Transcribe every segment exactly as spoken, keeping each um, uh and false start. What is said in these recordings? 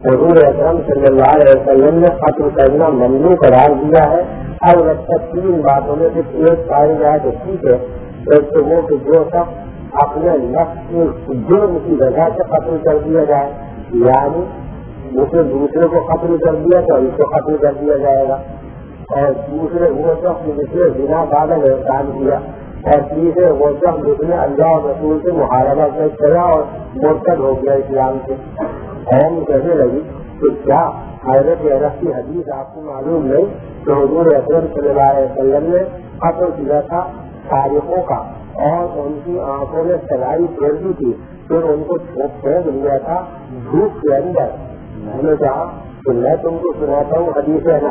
حضور اکرم صلی اللہ علیہ وسلم نے قتل کرنا ممنوع قرار دیا ہے. اب لگتا تین باتوں میں سے ایک پائی جائے تو ٹھیک ہے. ایک تو وہ کہ جو سب اپنے نفس کی جرم کی وجہ سے قتل کر دیا جائے، یعنی اسے دوسرے کو قتل کر دیا تو اس کو قتل کر دیا جائے گا، اور دوسرے وہ شخص جس نے بنا بادل احسان کیا، اور تیسرے وہ شخص جس نے اللہ اور رسول سے محاربہ کیا اور مرتد ہو گیا اسلام سے. قوم کہنے لگی کہ کیا حضرت عرب کی حدیث آپ کو معلوم نہیں کہ حضور اکرم صلی اللہ علیہ وسلم نے قتل کیا تھا تاریخوں کا، اور ان کی آنکھوں میں سلائی پھیر دی تھی، پھر ان کو پھینک دیا تھا دھوپ کے اندر. میں نے کہا کہ میں تم کو سناتا ہوں حدیث ہے نا.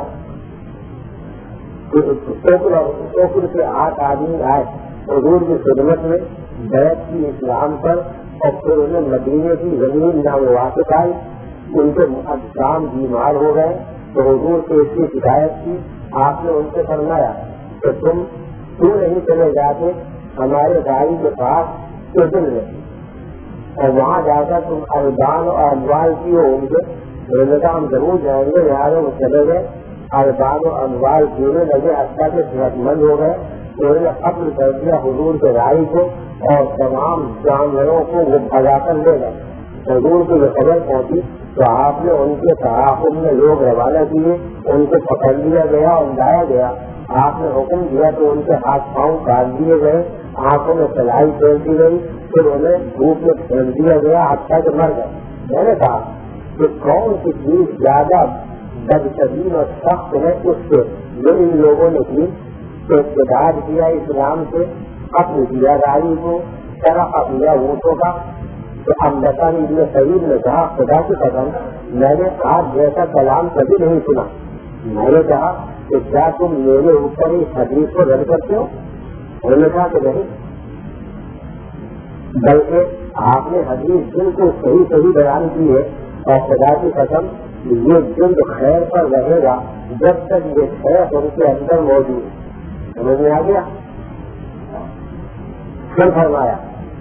ٹوکر سے آٹھ آدمی آئے حضور کی خدمت میں بیعت کی اسلام پر، اور پھر انہیں مدینے کی زمین نہ واقف آئی. ان کے اجسام بیمار ہو گئے تو حضور سے اس کی شکایت کی. آپ نے ان سے فرمایا کہ تم کیوں نہیں چلے جاتے ہمارے بھائی کے پاس اذن میں، اور وہاں جا کر تم اربان اور اموال کی ہو ان کے. ہم ضرور جائیں گے. یہاں وہ چلے گئے، اربان و اموال جینے لگے، حتیٰ کے صحت مند ہو گئے. انہوں نے قتل کر دیا حضور کے رائی کو، اور تمام جانوروں کو وہ بھگا کر لے گئے. حضور کو یہ خبر پہنچی تو آپ نے ان کے تعاقب میں لوگ روانہ کیے، ان کو پکڑ لیا گیا اور لایا گیا. آپ نے حکم دیا تو ان کے ہاتھ پاؤں کاٹ دیے گئے، آنکھوں میں سلائی پھیر دی گئی، پھر انہیں دھوپ میں پھینک دیا گیا حتیٰ کہ مر گئے. میں نے کہا کہ کون سی چیز زیادہ بدترین اور سخت ہے اس سے جو ان لوگوں نے کی کہ ارتداد کیا اسلام سے، قتل کیا رائی کو، طرح کیا اونٹوں کا. تو امبتانی ابن سعید نے کہا خدا کی قسم میں نے آج جیسا کلام کبھی نہیں سنا. میں نے کہا کہ کیا تم میرے اوپر اس حدیث کو رد کرتے ہو؟ انہوں نے کہا کہ نہیں، بلکہ آپ نے حدیث بالکل صحیح صحیح بیان کی ہے، اور خدا کی قسم یہ جلد خیر پر رہے گا جب تک یہ خیر ان کے اندر موجود ہے. سمجھ میں آ گیا؟ پھر فرمایا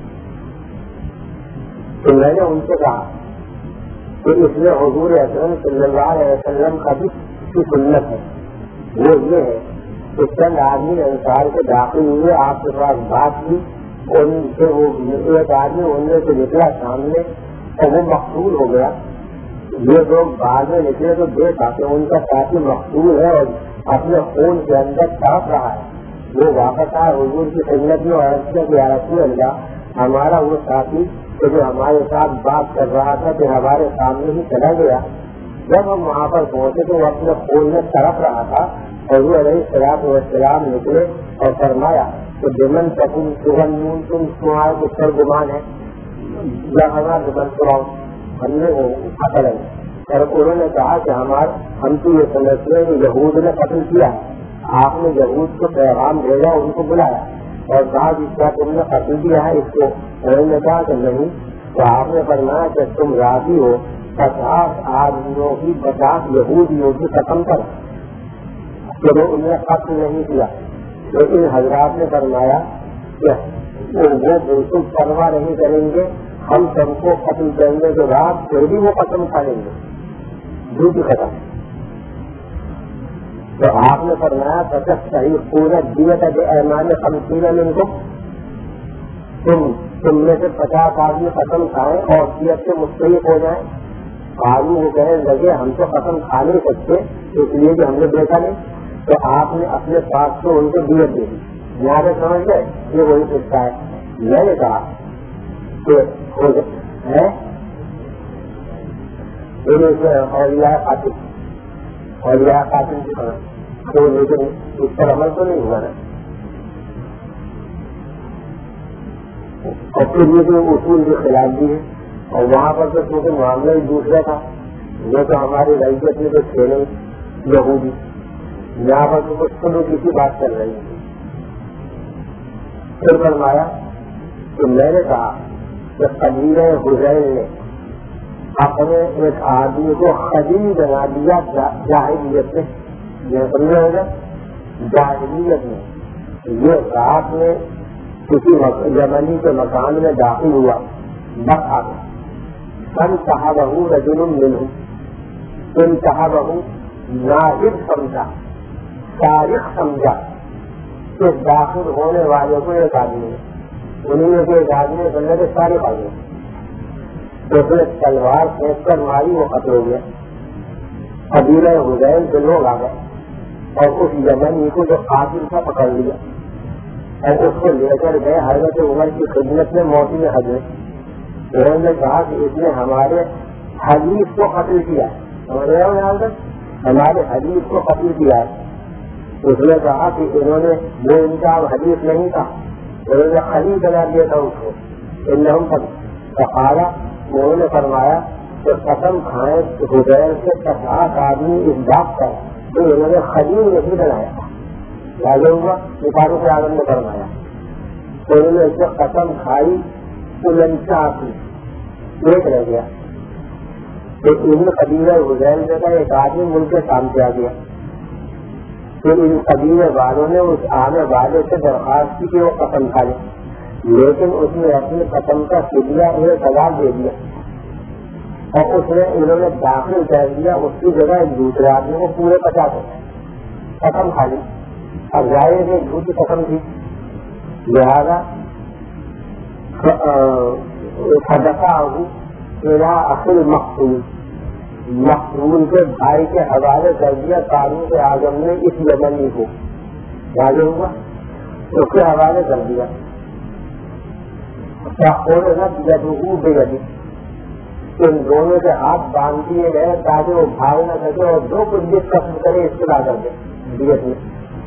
تو میں نے ان سے کہا کہ اس میں حضور اکرم صلی اللہ علیہ وسلم کا بھی کی سنت ہے. وہ یہ ہے کہ چند آدمی انصار سے داخل ہوئے، آپ کے پاس بات کی، ان سے وہ ایک آدمی ان میں سے نکلا سامنے اور وہ مقتول ہو گیا. یہ لوگ بعد میں نکلے تو دیکھا کہ ان کا ساتھی مقتول ہے اور اپنے خون کے اندر تڑپ رہا ہے. وہ واپس آئے حضور کی خدمت میں اور کہ رسول اللہ ہمارا وہ ساتھی کہ جو ہمارے ساتھ بات کر رہا تھا کہ ہمارے سامنے ہی چلا گیا. جب ہم وہاں پر پہنچے تو وہ اپنے خون میں تڑپ رہا تھا. حضور علیہ السلام والسلام نکلے اور فرمایا کہ جمن تم تم تم تمہارا کچھ پر گمان ہے یا ہمارا گمن سراؤ ہم نے وہ پکڑ. اور انہوں نے کہا کہ ہمارا ہم تو یہ سمجھتے ہیں کہ یہود نے قتل کیا، آپ نے یہود کو پیغام بھیجا، ان کو بلایا اور کہا جس کا تم نے قتل کیا ہے اس کو. انہوں نے کہا کہ نہیں. تو آپ نے فرمایا کہ تم راضی ہو پچاس آدمیوں کی پچاس یہودیوں کی قسم کر کہ وہ انہیں قتل نہیں کیا. لیکن حضرات نے فرمایا کہ وہ بالکل پرواہ نہیں کریں گے، ہم سب کو قتل کرنے کے بعد پھر بھی وہ قسم کھا لیں گے، جھوٹی قسم. تو آپ نے فرمایا پچاس صحیح پورا دیا تھا کہ ایمان خمسین میں ان کو تم تم میں سے پچاس آدمی قسم کھائیں اور سیت سے مستحق ہو جائیں. آدمی وہ کہنے لگے ہم تو قسم کھا نہیں سکتے اس لیے کہ ہم نے دیکھا نہیں. تو آپ نے اپنے پاس سے ان کو دیت دے دی. یہاں پہ سمجھ گئے یہ وہی پوچھتا ہے. میں نے کہا کہ ہے اولیاء قاتل اولیاء قاتل کی طرح تو لیکن اس پر عمل تو نہیں ہوا نا. اور پھر یہ جو اصول کے خلاف بھی ہے، اور وہاں پر تو کیونکہ معاملہ ہی دوسرا تھا. یہ تو ہماری ریت میں تو تھے نہیں یہودی، یہاں پر تو کچھ سلو کسی بات کر رہی تھی. پھر فرمایا کہ میں نے کہا کہ قبیلہ حذیل نے اپنے ایک آدمی کو خلیل بنا دیا جاہلیت میں. یہ سمجھا ہوگا جاہلیت میں یہ رات میں کسی یمنی کے مکان میں داخل ہوا. بس آگے سن صحابہ رجل منہم انتہا ناجب سمجھا، تاریخ سمجھا کہ داخل ہونے والے کو ایک آدمی ہے، انہیں میں سے ایک آدمی بندے کے سارے آ گئے، تو اس نے تلوار پھینک کر ماری، وہ ختم ہو گیا۔ قبیلہ حذیل کے لوگ آ گئے اور اس یمنی کو جو قاتل تھا پکڑ لیا اور اس کو لے کر گئے حضرت عمر کی خدمت میں موتی حضرت۔ انہوں نے کہا کہ اس نے ہمارے حدیث کو قتل کیا ہے، سمجھ رہے ہو یہاں تک، ہمارے حدیث کو قتل کیا ہے۔ اس نے کہا کہ انہوں نے وہ ان کا حدیث نہیں تھا، انہوں نے خلیل بنا دیا تھا اس کو، انہوں نے کہا، انہوں نے فرمایا کہ قسم کھائے حذیل سے پچاس آدمی اس بات پر تو انہوں نے خلیل نہیں بنایا تھا، لازم ہوا فاروق اعظم نے فرمایا، تو انہوں نے اس سے قسم کھائی تو لنچا کی ایک رہ گیا، تو ان قبیلہ حذیل کا ایک آدمی ملک کے سامنے آ گیا، تو ان قبیلے والوں نے اس آنے والے سے درخواست کی کہ وہ قسم کھا لے، لیکن اس نے اپنی قسم کا فدیہ ایک ہزار دے دیا اور اس نے انہوں نے داخل کر دیا اس کی جگہ ایک دوسرے آدمی کو پورے پچاس قسم کھا لی۔ اب ظاہر ہے جھوٹی قسم تھی، لہذا صدقہ میرا اصل مقصول مقصول کے بھائی کے حوالے کر دیا فاروق اعظم نے اس یمنی کو، واضح ہوا اس کے حوالے کر دیا، ان دونوں کے ہاتھ باندھ دیے گئے تاکہ وہ بھاگ نہ سکے اور جو کچھ بھی قسم کرے اس کو لا کر دے دیت میں۔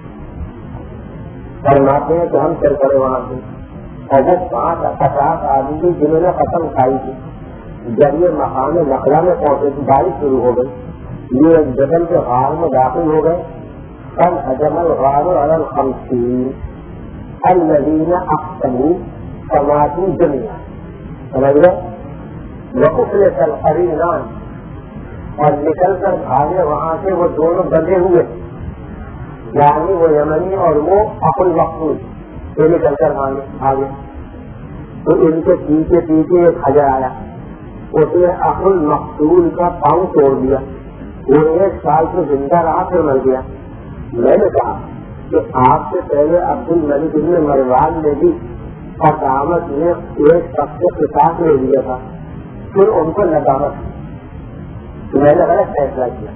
فرماتے ہیں کہ ہم چل پڑے وہاں سے اور وہ پانچ پچاس آدمی جنہوں نے قسم کھائی تھی، جب یہ مقام نخلا میں پہنچے تھی بارش شروع ہو گئی، یہ ایک جبل کے غار میں داخل ہو گئے، کل حجم الغار علی الخمسین الذین اقسموا سماعتی جميعا، سمجھ گئے، وَأُفْلِسَ الْقَرِينَانِ، اور نکل کر بھاگے وہاں سے وہ دونوں بندے ہوئے، یعنی وہ یمنی اور وہ ابو المقصود، یہ نکل کر بھاگے، تو ان کے پیچھے پیچھے ایک حجر آیا، اس نے ابو المقصود کا پاؤں توڑ دیا، وہ ایک سال سے زندہ رہا پھر مر گیا۔ میں نے کہا کہ آپ سے پہلے عبد الملک بن مروان نے بھی قسامت نے ایک شخص سے خطاب لے لیا تھا، پھر ان کو ندامت، میں نے غلط فیصلہ کیا،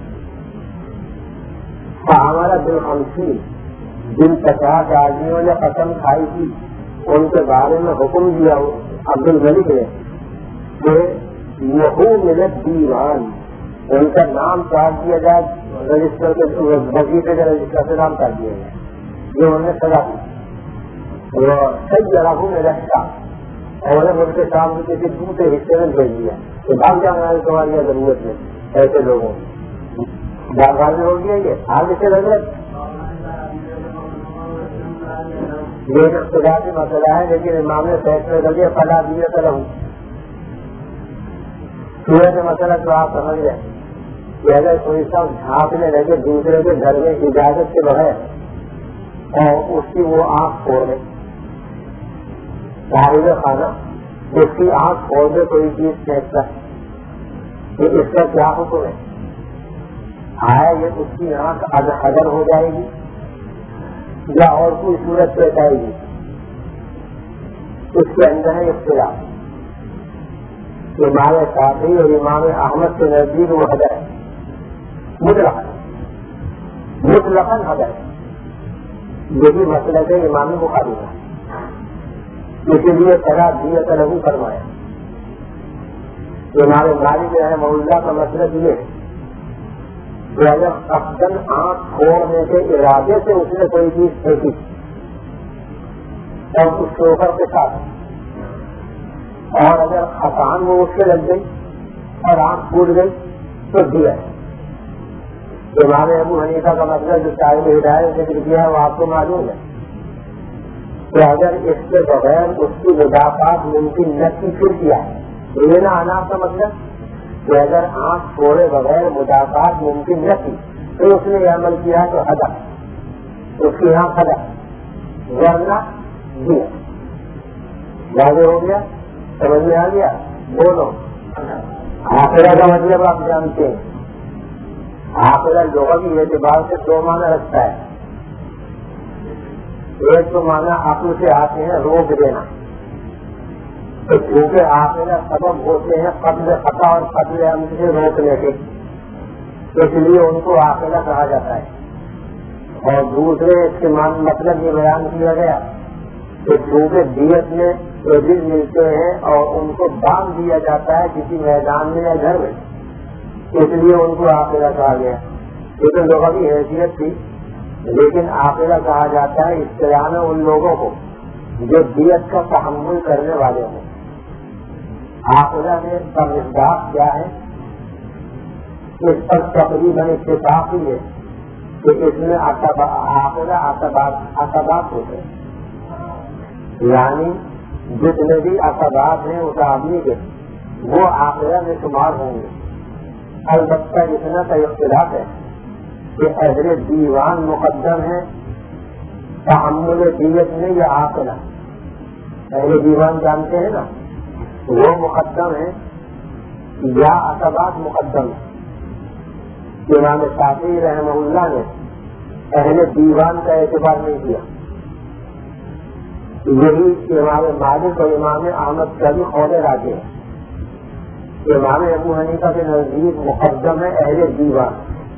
ہمارا دل خمسی جن پچاس آدمیوں نے قسم کھائی تھی ان کے بارے میں حکم دیا عبد الملک نے کہ یہو ملت دیوان، ان کا نام کاٹ دیا جائے رجسٹر کے وظیفے کے رجسٹر سے نام کاٹ دیا جائے، جو انہوں نے سزا دی، وہ کئی جگہوں میں رکھا اور ان کے سامنے کسی دوسرے حصے میں بھیج دیا کہ بھاگ جانا ہے تمہاری ضرورت میں، ایسے لوگوں باغ ہو گیا، یہ آگے سے لگ رہا یہ اقتداری مسئلہ ہے، لیکن امام نے فیصلے کر دیا فلا دیت لہ، صورت مسئلہ تو آپ سمجھ گئے کہ اگر کوئی سب جھانکنے لگے دوسرے کے گھر میں اجازت کے بغیر اور اس کی وہ آنکھ کھول دے، صاحب خانہ اس کی آنکھ کھول دے کوئی چیز پھینکتا کہ اس کا کیا حکم ہے؟ آیا یہ اس کی آنکھ حجر ہو جائے گی یا اور کوئی صورت پیش آئے گی؟ اس کے اندر ہے اختلاف، امام شافعی اور امام احمد کے نزدیک وہ حجر ہے، مطلقاً مطلقاً حجر ہے، یہ بھی مسئلہ ہے امام بخاری کا، اسی لیے سزا دیت لہ فرمایا۔ امام مالک رحمہ اللہ کا مسئلہ یہ ہے کہ اگر قصداً آنکھ کھولنے کے ارادے سے اس نے کوئی چیز پھینکی اور اس کے اوپر کے ساتھ، اور اگر خطان وہ اس سے لگ گئی اور آنکھ پھوٹ گئی تو دیا ہے۔ امام ابو حنیفہ کا مطلب جو صاحب ہدایت ذکر کیا ہے وہ آپ کو معلوم ہے کہ اگر اس کے بغیر اس کی مدافعات ممکن نہ کی پھر کیا ہے، یہ نا اناف کا مطلب کہ اگر آنکھ چھوڑے بغیر مدافعات ممکن نہ کی تو اس نے یہ عمل کیا تو حدا، اس کی یہاں حدا، ورنہ دیا، واضح ہو گیا، سمجھ میں آ گیا؟ بولو آخرہ کا مطلب آپ جانتے ہیں، عاقلہ لغوی اعتبار سے دو معنی رکھتا ہے. ایک تو معنی عقل سے آتے ہیں روک دینا، تو کیونکہ عاقلہ سبب ہوتے ہیں قتل خطا اور قتل عمد سے روکنے کے، اس لیے ان کو عاقلہ کہا جاتا ہے. اور دوسرے اس کے مطلب یہ بیان کیا گیا کہ چونکہ دیت میں عزیز ملتے ہیں اور ان کو باندھ دیا جاتا ہے کسی میدان میں یا گھر میں، اس لیے ان کو عاقلہ کہا گیا. یہ تو لغوی حیثیت تھی، لیکن عاقلہ کہا جاتا ہے اصطلاح ان لوگوں کو جو دیت کا تحمل کرنے والے ہیں. عاقلہ میں کا مصداق کیا ہے؟ اس پر تقریباً اتفاق ہی ہے کہ اس میں عاقلہ عقبات ہوتے ہیں، یعنی جتنے بھی عقبات ہیں اس آدمی کے وہ عاقلہ میں شمار ہوں گے. البتہ اتنا کا اختلاف ہے کہ اہل دیوان مقدم ہے تحمل دیت میں یا عاقلہ. اہل دیوان جانتے ہیں نا، وہ مقدم ہے یا عقبات مقدم ہے. امام شافعی رحمہ اللہ نے اہل دیوان کا اعتبار نہیں کیا. یہی امام مالک اور امام احمد کا بھی قول راجح ہے. امام ابو حنیفہ کے نزدیک مقدم ہے اہل دیوان،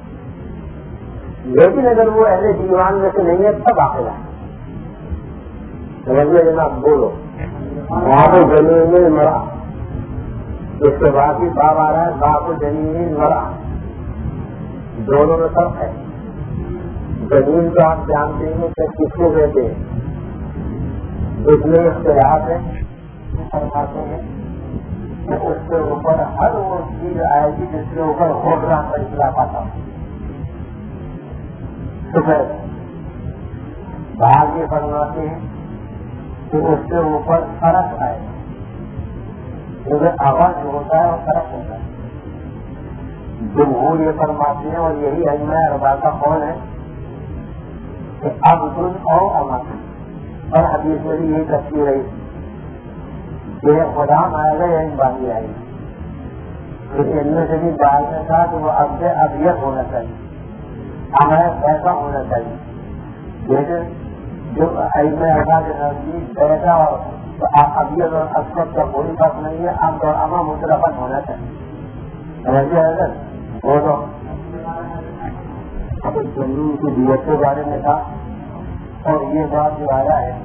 لیکن اگر وہ اہل دیوان میں سے نہیں ہے تب عاقلہ ہے. سمجھے جناب؟ بولو. باب زمین مرا، اس کے بعد بھی باب آ رہا ہے باب زمین مرا. دونوں میں فرق ہے. زمین تو آپ جانتے ہیں کہ کس کو کہتے ہیں، اس میں اختلاف ہے. فرماتے ہیں کہ اس کے اوپر ہر وہ چیز آئے گی جس کے اوپر ہوٹرا کا اختلاف آتا ہے. بعض یہ فرماتے ہیں کہ اس کے اوپر فرق آئے گا، کیونکہ آواز جو ہوتا ہے وہ فرق ہوتا ہے. جمہور یہ فرماتے ہیں اور یہی ائمہ اربعہ کا قول ہے کہ اب دن اور امن اور حدیث میں بھی یہی تفصیل رہی کہ غلام آئے گا یا ان باندھی آئے گی. لیکن ان میں سے بھی بعض نے کہا کہ وہ اب سے ابیت ہونا چاہیے، ہمارا پیسہ ہونا چاہیے. لیکن جو ائمہ اربعہ کے نزدیک پیسہ اور ابیت اور اسبت کا کوئی فرق نہیں ہے، اب اور اما مطلقاً ہونا چاہیے. سمجھے اگر وہ تو زمین کی دیت کے بارے میں تھا. اور یہ بات جو آیا ہے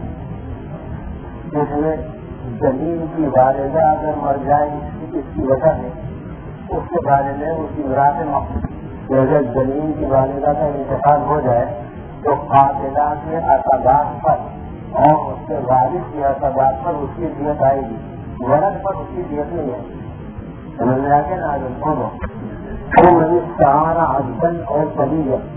اس میں زمین کی والدہ اگر مر جائے اس کی وجہ سے اس کے بارے میں اس کی مراد مقصد، اگر زمین کی والدہ کا انتقال ہو جائے تو قاتلہ کے اعتبار پر اور اس کے والد کے اعتبار پر اس کی دیت آئے گی، ورث پر اس کی دیت نہیں ہے. سمجھ میں آ کے نا دونوں سہارا حسبن اور طبیعت.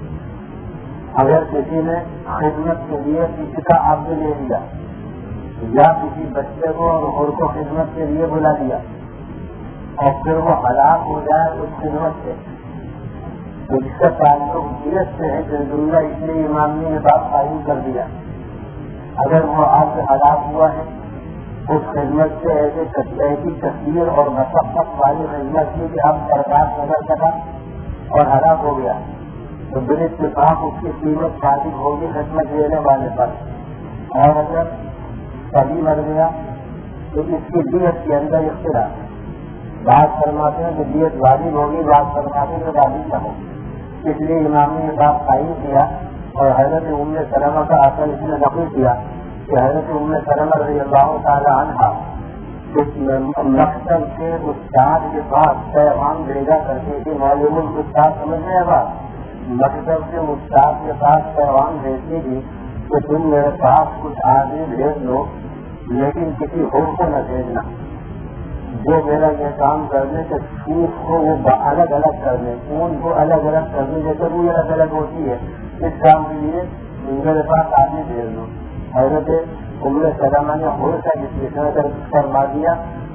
اگر کسی نے خدمت کے لیے کسی کا عبد لے لیا یا کسی بچے کو اور خود کو خدمت کے لیے بلا دیا اور پھر وہ ہلاک ہو جائے اس خدمت سے، تو جس کا تعلق دیت سے ہے کہ دنیا اس لیے امام نے یہ بات قائم کر دیا. اگر وہ آپ سے ہلاک ہوا ہے اس خدمت سے ایسے ایسی تصویر اور مشقت والی خدمت کی کہ اب برداشت نہ کر سکا اور ہلاک ہو گیا، تو بال اتفاق اس کی قیمت ثابت ہوگی خدمت لینے والے پر. اور اگر کبھی مر گیا تو اس کی دیت کے اندر اختلاف ہے. بات فرماتے ہیں کہ دیت واجب ہوگی، بات فرماتے ہیں کہ واجب نہ ہوگی. اس لیے امام نے یہ بات قائم کیا اور حضرت ام سلمہ کا اثر اس نے نقل کیا کہ حضرت ام سلمہ رضی اللہ تعالی عنہ اس مقصد سے استاد کے پاس پیغام بھیجا کرتے تھے. معلوم استاد سمجھ میں بات مقصد سے استاد کے پاس پیغام بھیجتی تھی کہ تم میرے پاس کچھ آدمی بھیج لو، لیکن کسی اور کو نہ بھیجنا جو میرا یہ کام کرنے کے سوکھ کو وہ الگ الگ کرنے، خون کو الگ الگ کرنے، جیسے وہ الگ الگ ہوتی ہے، اس کام کے لیے میرے پاس آدمی بھیج دو. حضرت ام سلمہ نے ہو کا جس فرما دیا.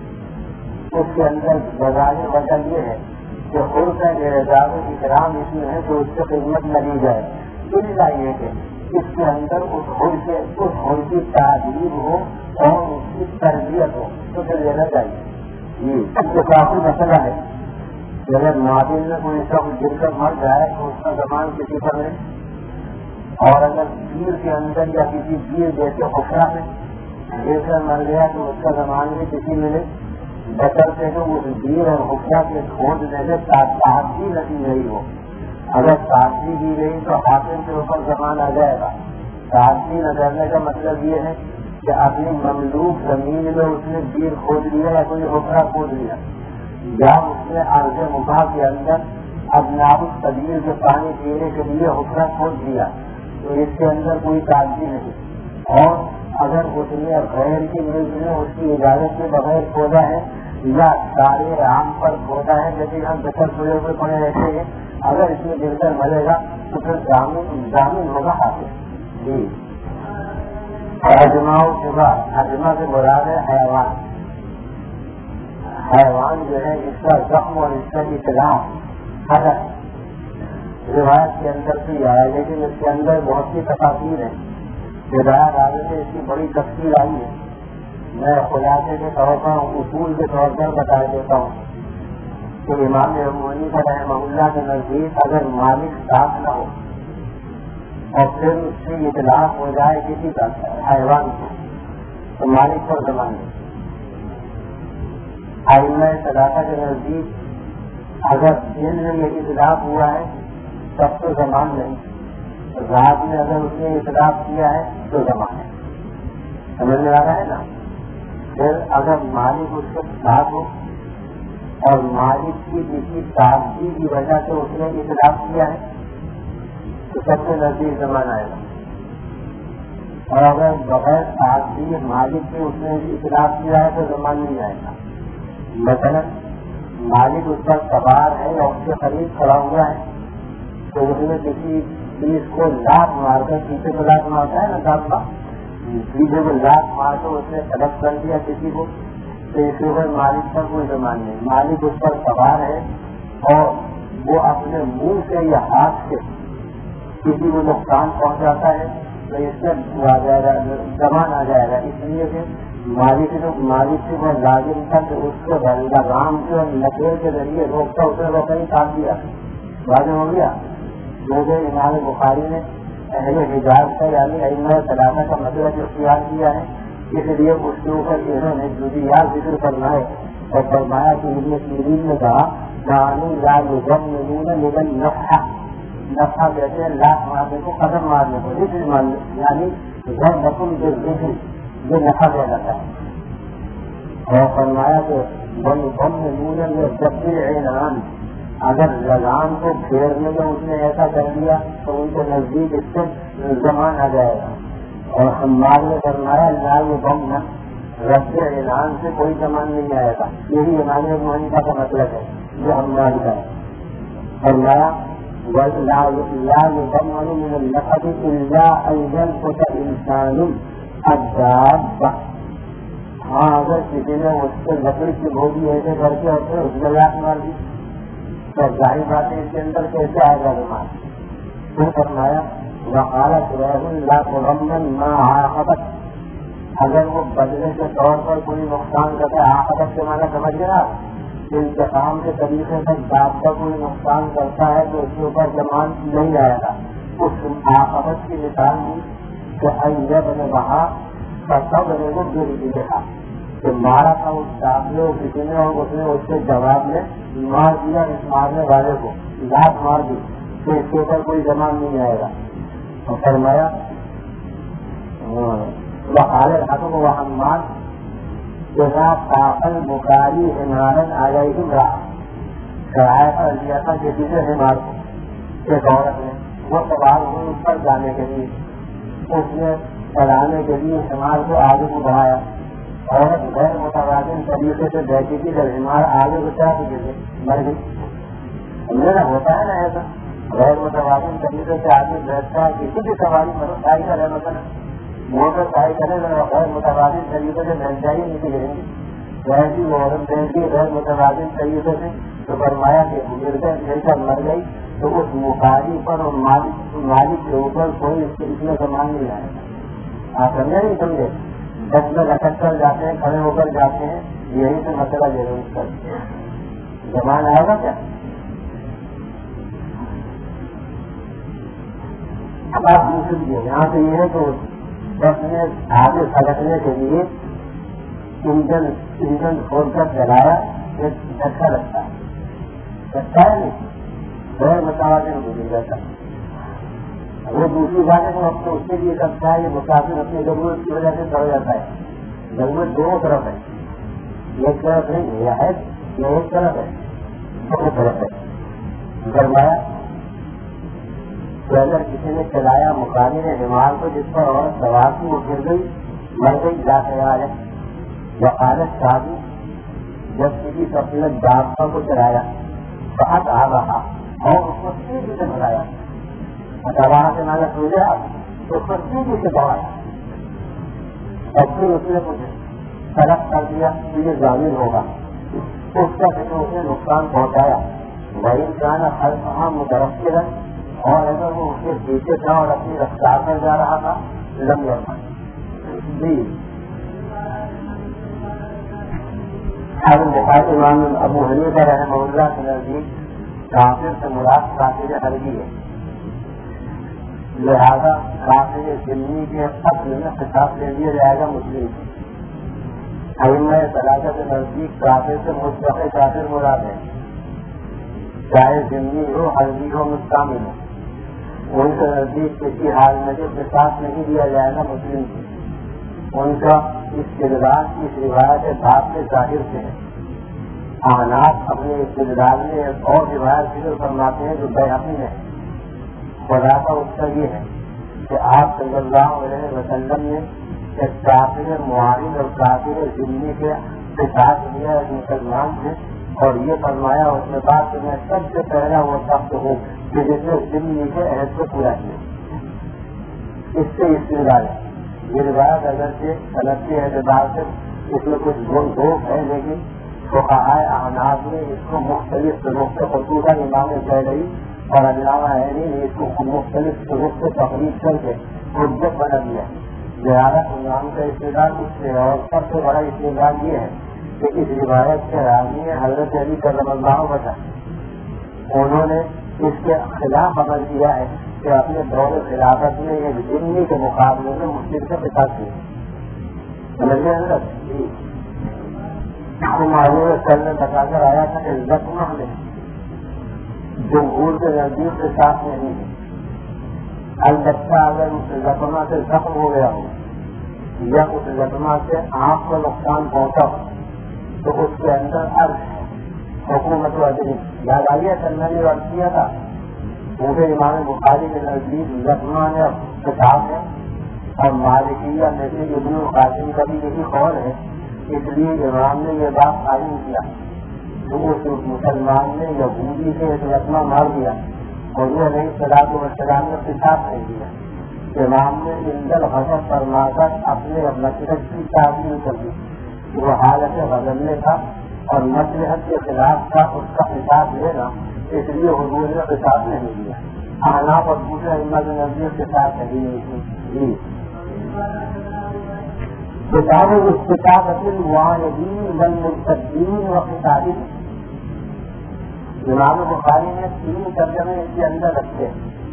اس کے اندر بظاہر وجہ یہ ہے کہ خور کا اعزاز و اکرام اس میں ہے تو اس سے خدمت لگی جائے. اس چاہیے کہ اس کے اندر اس خور کے اس خور کی تعلیم ہو اور اس کی تربیت ہو تو پھر لینا چاہیے. یہ کافی مسئلہ ہے. اگر معادل میں کوئی شخص گر کر مر جائے تو اس کا زمان کسی پر نہیں، اور اگر پیر کے اندر یا کسی پیر جیسے خفرہ میں گر کر مر گیا تو اس کا زمان بھی کسی ملے، بشرطے کہ اس پیر اور خفرہ کے کھود دینے تعدی لگی گئی ہو۔ اگر تعدی دی گئی تو حاکم کے اوپر زمان آ جائے گا۔ تعدی نہ کرنے کا مطلب یہ ہے کہ اپنی مملوک زمین میں اس نے بیر کھود لیا یا کوئی خفرہ کھود لیا، یا اس نے عرض مباح کے اندر ابناب السبیل کے پانی پینے کے لیے خفرہ کھود دیا، تو اس کے اندر کوئی تعدی نہیں۔ اور اگر اس نے غیر کی ملک میں اس کی اجازت کے بغیر کھودا ہے یا سارے عام پر کھودا ہے، لیکن ہم بچر کھلے ہوئے پڑے رہتے ہیں، اگر اس میں گر کر ملے گا تو پھر ضامن ہوگا حاصل۔ جی اجماع شبہ، اجماع سے مراد ہے حیوان۔ حیوان جو ہے اس کا زخم اور اس کا اطلاع حدث روایت کے اندر بھی آیا، لیکن اس کے اندر بہت سی تفاصیر ہیں۔ ہدایت آگے سے اس کی بڑی تفصیل آئی ہے، میں خلاصے کے طور پر اصول کے طور پر بتا دیتا ہوں کہ امام ابو حنیفہ رحمہ اللہ کے نزدیک اگر مالک صاف نہ ہو اور پھر اس سے اطلاع ہو جائے کسی کا حیوان کو تو مالک پر زمان نہیں۔ ائمہ ثلاثہ کے نزدیک اگر دل میں یہ اطلاع ہوا ہے تب تو زمان نہیں، رات میں اگر اس نے اطلاع کیا ہے تو زمان ہے۔ سمجھ میں آ رہا ہے نا؟ پھر اگر مالک اس کے ساتھ ہو اور مالک کی کسی تعدی کی وجہ سے اس نے اطلاع کیا ہے تو سب سے نزدیک زمان آئے گا، اور اگر بغیر تعدی مالک کی اس نے اطلاع کیا ہے تو زمان نہیں آئے گا۔ مثلا مالک اس پر سوار ہے یا اس کے قریب کھڑا ہوا ہے تو اس نے کسی چیز کو لاکھ مار کر، پیچھے کو لاکھ مارتا ہے نا دابا، پیچھے کو لاکھ مار کر اس نے سڑک کر دیا کسی کو، تو اس کے اوپر مالک پر کوئی زمان نہیں۔ مالک اس پر سوار ہے اور وہ اپنے منہ سے یا ہاتھ سے کسی کو نقصان پہنچاتا ہے تو اس سے زمان آ جائے گا، اس لیے کہ مالک جو مالک سے وہ لازم تھا کہ اس کو لگام کے اور نکیل کے ذریعے روکتا، اسے وہ کہیں کام دیا واضح ہو گیا۔ مجھے امام بخاری نے اہل حجاز کا یعنی ائمہ ثلاثہ کا مطلب اختیار کیا ہے، اس لیے اس کے اوپر انہوں نے جزیات ذکر کرنا ہے اور فرمایا کہ ابن سیرین نے کہا کانوا لا یضمنون لمن نفع، نفع کہتے ہیں لاکھ مارنے کو، قدم مارنے کو، ذکر مارنے یعنی ضربۃ بالذکر، یہ نفع کیا جاتا ہے۔ اور فرمایا کہ وَيُضَمِّنُونَ لِلذَّبِّ الْعِنَانِ، اگر لگام کو پھیرنے میں اس نے ایسا کر دیا تو ان کے نزدیک اس سے زمان آ جائے گا۔ اور حماد نے فرمایا لا یضمن، رد اعلان سے کوئی زمان نہیں آئے گا، یہی امام ابو حنیفہ کا مطلب ہے جو حماد کا ہے۔ فرمایا لا یضمن من النفع الا ان ينفث انسان الدابہ، ہاں اگر کسی نے اس سے لکڑی کی بھوگی ایسے کر کے اور پھر اس میں لاکھ مار دی تو ظاہر بات ہے اس کے اندر کیسے آئے گا زمان۔ پھر فرمایا وقال شريح لا تضمن ما عاقبت، اگر وہ بدلے کے طور پر کوئی نقصان کرتا ہے، عاقبت کے معنی سمجھ گیا، انتقام کے طریقے سے ذات کا کوئی نقصان کرتا ہے تو اس کے اوپر زمان نہیں آئے گا۔ اس عاقبت کی مثال دی کہ ایب نے کہا سب نے کو گر دیا کہ مارا تھا اس داخلے کسی نے اور اس نے اس کے جواب میں مار دیا اس مارنے والے کو، لات مار دی تو اس کے اوپر کوئی زمان نہیں آئے گا۔ اور فرمایا وقال الحسن وحماد اذا طاق البخاری عمارت علیہم را، کرایہ پر لیا تھا کسی سے ہمار کو، ایک عورت نے وہ سوار ہوئی اس پر جانے کے لیے، اس نے چلانے کے لیے ہمار کو آگے کو بڑھایا، عورت غیر متوازن طریقے سے بیٹھی تھی، جب ہمار آگے کو چاہ کے گر مر گئی۔ میرا ہوتا ہے نا ایسا، غیر متوازن طریقے سے آگے بیٹھتا ہے، کسی بھی سواری پر سائیکل ہے مثلا موٹر سائیکل ہے، غیر متوازن طریقے سے بیٹھ جائیے نیچے گریں گی، ویسی وہ عورت بیٹھ گئی غیر متوازن طریقے سے تو فرمایا کہ گر کر گر کر مر گئی، تو اس مخاری پر اور مالک مالک کے اوپر کوئی اس میں سامان نہیں آئے گا۔ آپ سمجھے نہیں سمجھے؟ بس میں لٹک کر جاتے ہیں، کھڑے ہو کر جاتے ہیں، یہی سے مسئلہ ضرور کرتے ہیں، زمان آئے گا کیا؟ اب دوسری ہے یہاں سے یہ ہے کہ بس نے آگے سڑکنے کے لیے انجن انجن کھول کر چلایا ایک دھکا لگتا ہے لگتا ہے نہیں غیر متوازن گزر جاتا وہ دوسری بات ہے کہ اب تو اس کے لیے کرتا ہے یہ مسافر اپنی ضرورت کی وجہ سے چڑھ جاتا ہے ضرورت دونوں طرف ہے ایک طرف نہیں یہ ہے یہ ایک طرف ہے دونوں طرف ہے فرمایا کہ اگر کسی نے چلایا مقابل حمار کو جس پر عورت سوار کی وہ گر گئی مر گئی لا خیال ہے وقالت شادی جب کسی اپنے داستہ کو چلایا بہت آ رہا اور اس کو تیزی سے بڑھایا وہاں سے مانا سو گیا تو اس کو تیزی سے بڑھایا اور پھر اس نے کچھ سڑک کر دیا تو یہ ظاہر ہوگا اس کا پھر اس نے نقصان پہنچایا وہی جانا ہر کہاں مترقی رہے اور اگر وہ اس کے پیچھے تھا اور اپنی رفتار میں جا رہا تھا لم لڑا جی بخاری امام ابو حنیفہ رحمہ اللہ کے نزدیک کافر سے مراد کافر حربی ہے لہذا کافر ذمہ کے اصل میں خطاب لے لیا جائے گا مسلم ائمہ ثلاثہ کے نزدیک کافر سے مطلق کافر مراد ہے چاہے ذمہ ہو حربی ہو مستعمل ہو ان کے نزدیک کسی حال میں جو خطاب نہیں دیا جائے گا مسلم سے ان کا استدلال اس روایت بات کے ظاہر سے ہے احناف اپنے استدلال میں ایک اور روایت ذکر فرماتے ہیں جو بیہقی ہے خلاصہ اس کا یہ ہے کہ آپ صلی اللہ علیہ وسلم نے ایک کافر معاہد اور کافر ذمہ کے خطاب دیا ایک مسلمان سے اور یہ فرمایا اس کے بعد کہ میں سب سے پہلا وہ شخص ہوں کہ جس نے ذمہ کے عہد کو پورا کیا اس سے استدلال ہے یہ روایت اگر سے صنعت کے اعتبار سے اس میں کچھ گن دھوپ ہے لیکن فقہائے احناف نے اس کو مختلف طرق سے خصوصاً امام شافعی اور علامہ عینی نے اس کو مختلف طرق سے تقریب کر کے حجت بنا دیا لہٰذا امام کا استدلال اس سے اور سب سے بڑا استدلال یہ ہے کہ اس روایت کے راوی حضرت علی کرم اللہ وجہ انہوں نے اس کے خلاف عمل کیا ہے کہ اپنے دور خلافت میں ایک ذمہ کے مقابلے میں مسلم سے خطاب کیا کرنے بتا کر آیا تھا کہ زخم میں جمہور کے نزدیک کے ساتھ نہیں ہے البتہ اگر اس زخمہ سے زخم ہو گیا ہو یا اس زخمہ سے آنکھ کو نقصان پہنچا ہو تو اس کے اندر عرض حکومت وزنی یاد آئیے کرنا نے عرض کیا تھا مجھے امام بخاری کے نزدیک زخمہ نے کتاب ہے اور مالکیہ میں سے ابن القاسم کا بھی یہی قول ہے اس لیے امام نے یہ بات قائم کیا تو اس مسلمان نے یہودی سے ایک زخمہ مار دیا اور یہ نہیں صلاح وسلام نے کتاب نہیں دیا امام نے اندل غضب فرما کر اپنے مصلحت کی تعبیر کر دی وہ حالت غضب میں تھا اور مصلحت کے خلاف تھا اس کا حساب لینا اس لیے حضور نے خطاب نہیں دیا احناف اور دوسرے ائمہ کے نزدیک خطاب نہیں دی کتاب استطاعت الواحدین والمرتدین و خطابی امام بخاری نے تین ترجمے اس کے اندر رکھے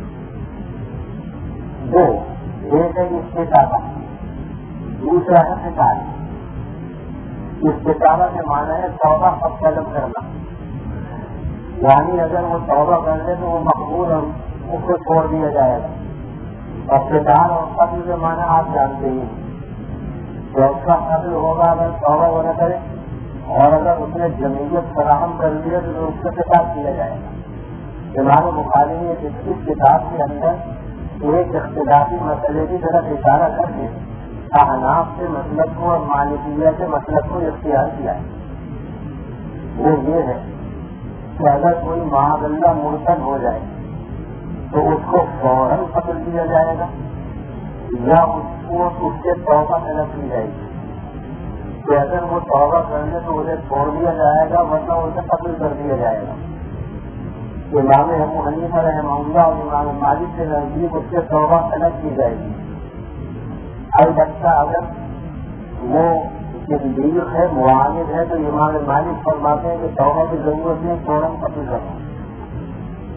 دو ایک ہے استطاعت دوسرا ہے خطاب استطاعت کے معنی ہے توبہ اب طلب کرنا یعنی اگر وہ توبہ کر لے تو وہ مقبول اور اس کو چھوڑ دیا جائے گا اور خطاب اور قتل کے معنی آپ جانتے ہی کہ اس کا قتل ہوگا اگر توبہ وہ نہ کرے اور اگر اس نے جمعیت فراہم کر لیا تو اس کا خطاب کیا جائے گا امام بخاری نے اس کتاب کے اندر ایک اختلافی مسئلے کی طرف اشارہ کر کے احناف کے مسلک کو اور مالکیہ کے مسلک کو اختیار کیا ہے وہ یہ ہے کہ اگر کوئی معاذ اللہ مرتد ہو جائے تو اس کو فوراً قتل دیا جائے گا یا اس کو اس سے توبہ طلب کی جائے گی کہ اگر وہ توبہ کر لے تو انہیں چھوڑ دیا جائے گا ورنہ اسے قتل کر دیا جائے گا امام ابو حنیفہ رحمہ اللہ اور امام مالک کے نزدیک اس سے توبہ طلب کی جائے گی البتہ اگر وہ صدیق ہے معاند ہے تو امام مالک فرماتے ہیں کہ توبہ کی ضرورت نہیں فوراً قتل کرنا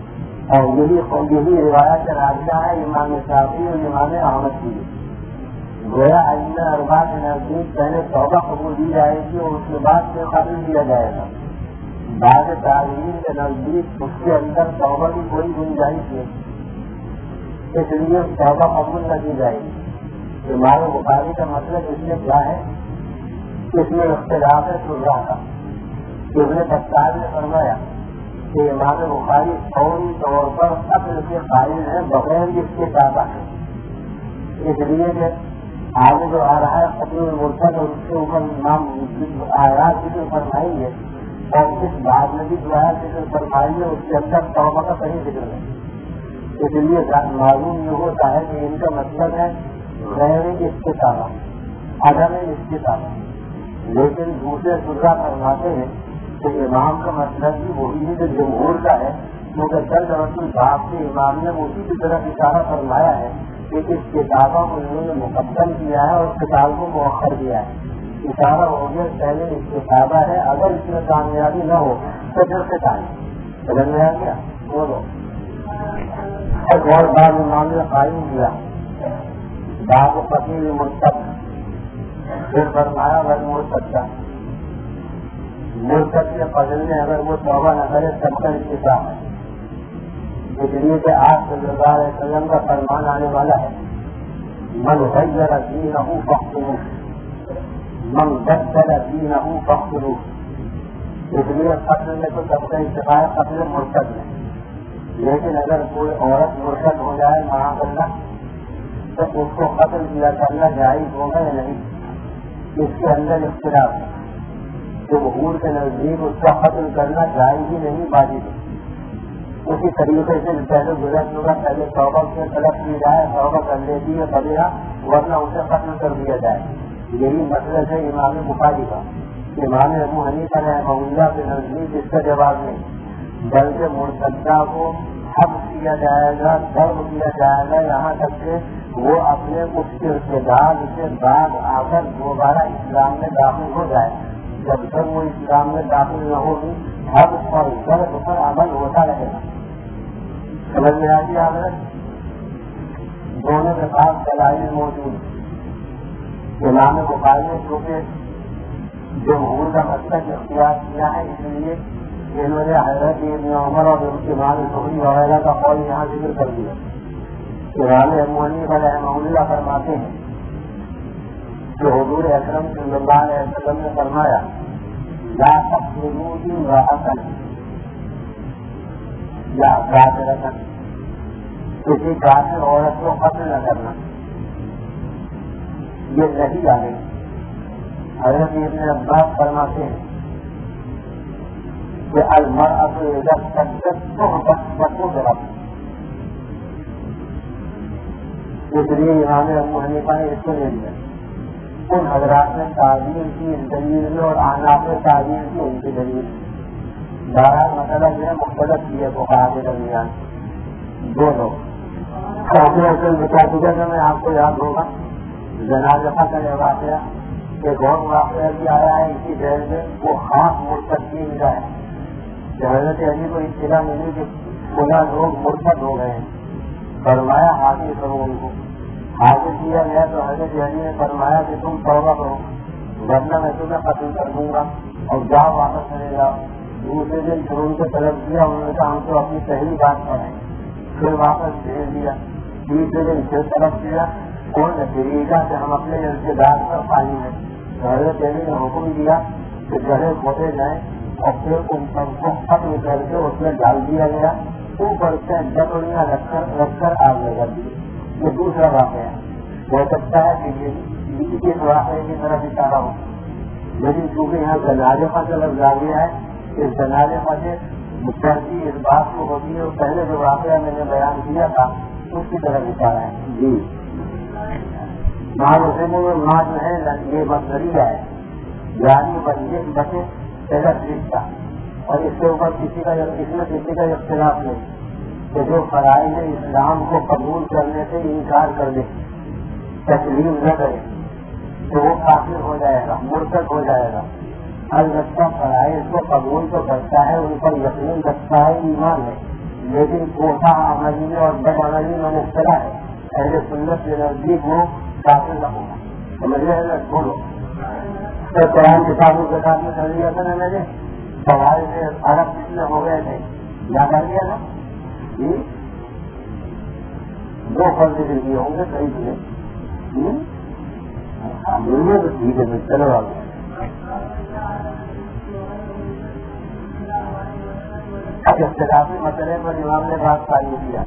اور یہی یہی روایت راجیہ ہے امام شافعی اور امام احمد کی. گویا ائمہ اربعہ کے نزدیک پہلے توبہ قبول دی جائے گی اور اس کے بعد سے قبول دیا جائے گا. بعض تابعین کے نزدیک اس کے اندر توبہ کی کوئی گنجائش نہیں, اس لیے توبہ قبول نہ کی جائے گی. امام بخاری کا مطلب اس میں کیا ہے؟ اس میں اختلاف سلرا کا. ابن بطال نے فرمایا کہ امام بخاری فوری طور پر قتل کے قائل ہیں بغیر اس کے تابع ہے, اس لیے کہ آگے جو آ رہا ہے قتل المرتد اور اس کے اوپر امام آیات ذکر فرمائیں گے اور اس بعد میں بھی جو ہے ذکر فرمائیں گے اس کے اندر توبہ کا صحیح ذکر ہے. اس لیے معلوم یہ ہوتا ہے کہ ان کا مطلب ہے غیر استطاعت, عدم استطاعت. لیکن دوسرے سلرا فرماتے ہیں کہ امام کا مطلب بھی وہی ہے جو جمہور کا ہے, کیونکہ درد رسول باپ کے امام نے اسی کی طرف اشارہ فرمایا ہے کہ اس کتابوں کو انہوں نے مقدم کیا ہے اور کتاب کو مؤخر کیا ہے. اشارہ ہو گیا پہلے اس کتابہ ہے, اگر اس میں کامیابی نہ ہو تو پھر کتاب سمجھ میں آ گیا. بولو ایک اور بار امام نے قائم کیا باب قتل مرتد, پھر فرمایا اگر مرتد کا مرتد کے فضل میں اگر وہ توبہ نہ کرے تب کا اتفاق ہے. اس لیے کہ آپ صلی اللہ علیہ وسلم کا فرمان آنے والا ہے من غیر دینہ فاقتلوہ, من بدل دینہ فاقتلوہ. اس لیے قتل میں تو سب کا اتفاق ہے قتل مرتد میں, لیکن اگر کوئی عورت مرتد ہو جائے معاذ اللہ تو اس کو قتل کیا کرنا جائز ہوگا یا نہیں, اس کے اندر اختلاف ہے. جمہور کے نزدیک اس کا قتل کرنا جائز ہی نہیں واجب ہے. اسی طریقے سے پہلے گزر چکا پہلے توبہ سے طلب کی جائے, توبہ کر لیتی ہے قبیلہ ورنہ اسے قتل کر دیا جائے. یہی مسئلہ ہے امام بخاری کا. امام ابو حنیفہ رحمہ اللہ کے نزدیک اس کا جواب نہیں, بلکہ مرتدہ کو حق کیا جائے گا, ضرب کیا جائے گا, یہاں تک کہ وہ اپنے اس کے ارتداد کے بعد آ کر دوبارہ اسلام میں داخل ہو جائے. جب تک وہ اسلام میں داخل نہ ہوگی حق اور ضرب پر عمل ہوتا رہے گا. سمجھ میں آ گیا آپ دونوں کے پاس دلائل موجود. امام بخاری نے چونکہ جمہور کا مسلک اختیار کیا ہے, اس لیے انہوں نے حضرت ابن عمر اور امام زہری وغیرہ کا قول یہاں ذکر کر دیا. امام ابو حنیفہ رحمہ اللہ فرماتے ہیں کہ حضور اکرم صلی اللہ علیہ وسلم نے فرمایا لا تقتلوا امرأة یا کافرة, کسی کافر عورت کو قتل نہ کرنا. یہ نہیں آ گئی. حضرت ابن عباس فرماتے ہیں کہ المرأة اذا اشتدت صحبت وقدرت. اس لیے امام ابو حنیفہ نے اس کو لے لیا. ان حضرات نے تعبیر کی ان دلیل میں اور احناف نے تعبیر کی ان کی دلیل. بہرحال مسئلہ جو ہے مختلف کیے فقہا کے درمیان دونوں. بتا چکا کہ میں آپ کو یاد ہوگا جنازہ کا یہ واقعہ ایک اور واقعہ بھی آیا ہے اسی ذہن میں, وہ خاص مرتد کا ہے. حضرت علی کو اطلاع ملی کہ پورا لوگ مرتد ہو گئے ہیں, فرمایا حاضر کرو ان کو. حاضر کیا گیا تو حضرت علی نے فرمایا کہ تم توبہ کرو ورنہ میں تمہیں قتل کر دوں گا اور جاؤ واپس چلے جاؤ. دوسرے دن پھر ان کو طلب کیا, انہوں نے کہا ہم تو اپنی پہلی بات کریں, پھر واپس بھیج دیا. تیسرے دن پھر طلب کیا, کون طریقہ سے ہم اپنے ارتداد پر پانی میں. حضرت علی نے حکم دیا کہ گڑھے کھودے جائیں اور پھر ان سب کو ختم کر کے اس میں ڈال دیا گیا. اوپر سے لکڑیاں رکھ کر رکھ کر آگ لگا دی. یہ دوسرا واقعہ ہو سکتا ہے کہ یہ اس واقعے کی طرف اشارہ ہو, لیکن چونکہ یہاں جنازے کا جو لفظ آ گیا ہے, اس جنازے کا سے مستحقی اس بات کو ہوتی ہے. پہلے جو واقعہ میں نے بیان کیا تھا اس کی طرف اشارہ ہے. جی ماں ماں جو ہے یہ مصدریہ ہے, یعنی بچے بچے پہلا رشتہ, اور اس کے اوپر کسی کا اس میں کسی کا اختلاف نہیں کہ جو فرائض اسلام کو قبول کرنے سے انکار کر دے, تسلیم نہ کرے تو وہ کافر ہو جائے گا, مرتد ہو جائے گا. البتہ فرائض کو قبول تو کرتا ہے, ان پر یقین رکھتا ہے, ایمان ہے, لیکن کوفہ عملی اور بد عملی میں مبتلا ہے. اہل سنت کے نزدیک وہ کافر نہ ہوگا. سمجھ رہے ہیں بولو تو قرآن کتابوں کے ساتھ میں کر لیا تھا نا میں نے سوال سے عرب کتنے ہو گئے تھے یاد آ گیا نا. دو فرض دیے ہوں گے صحیح سے تو ٹھیک ہے چلو آ گیا. اب اختلافی مسئلے پر امام نے بات تعلیم کیا.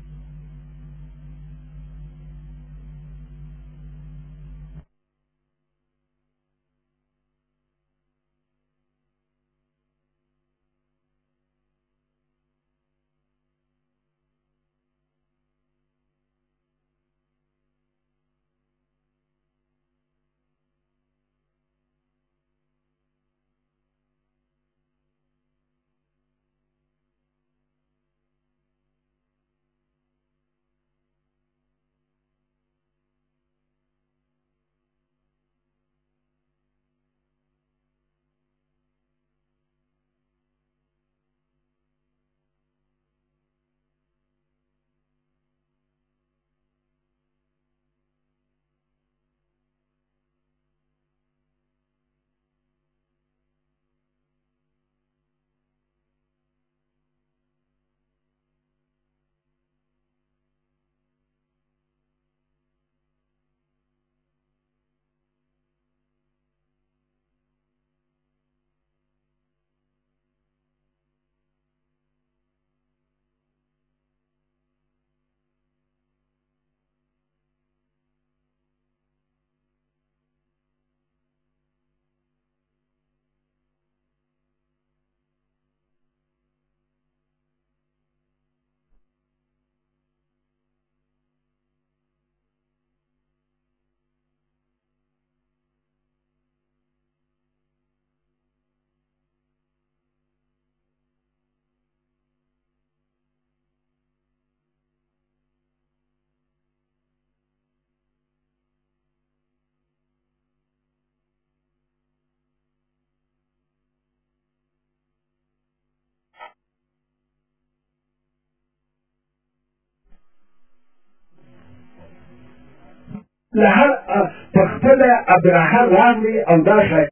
لهر پخپل ابراهه راغلی او دا شی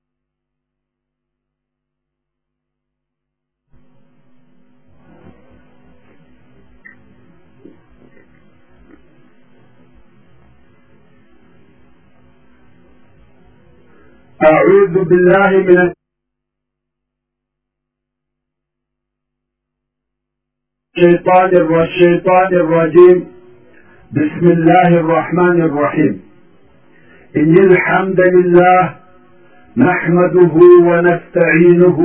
أعوذ بالله من الشيطان الشيطان الرجيم. بسم الله الرحمن الرحيم. إن الحمد لله نحمده ونستعينه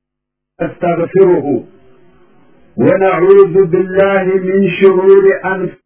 ونستغفره ونعوذ بالله من شرور أنفسنا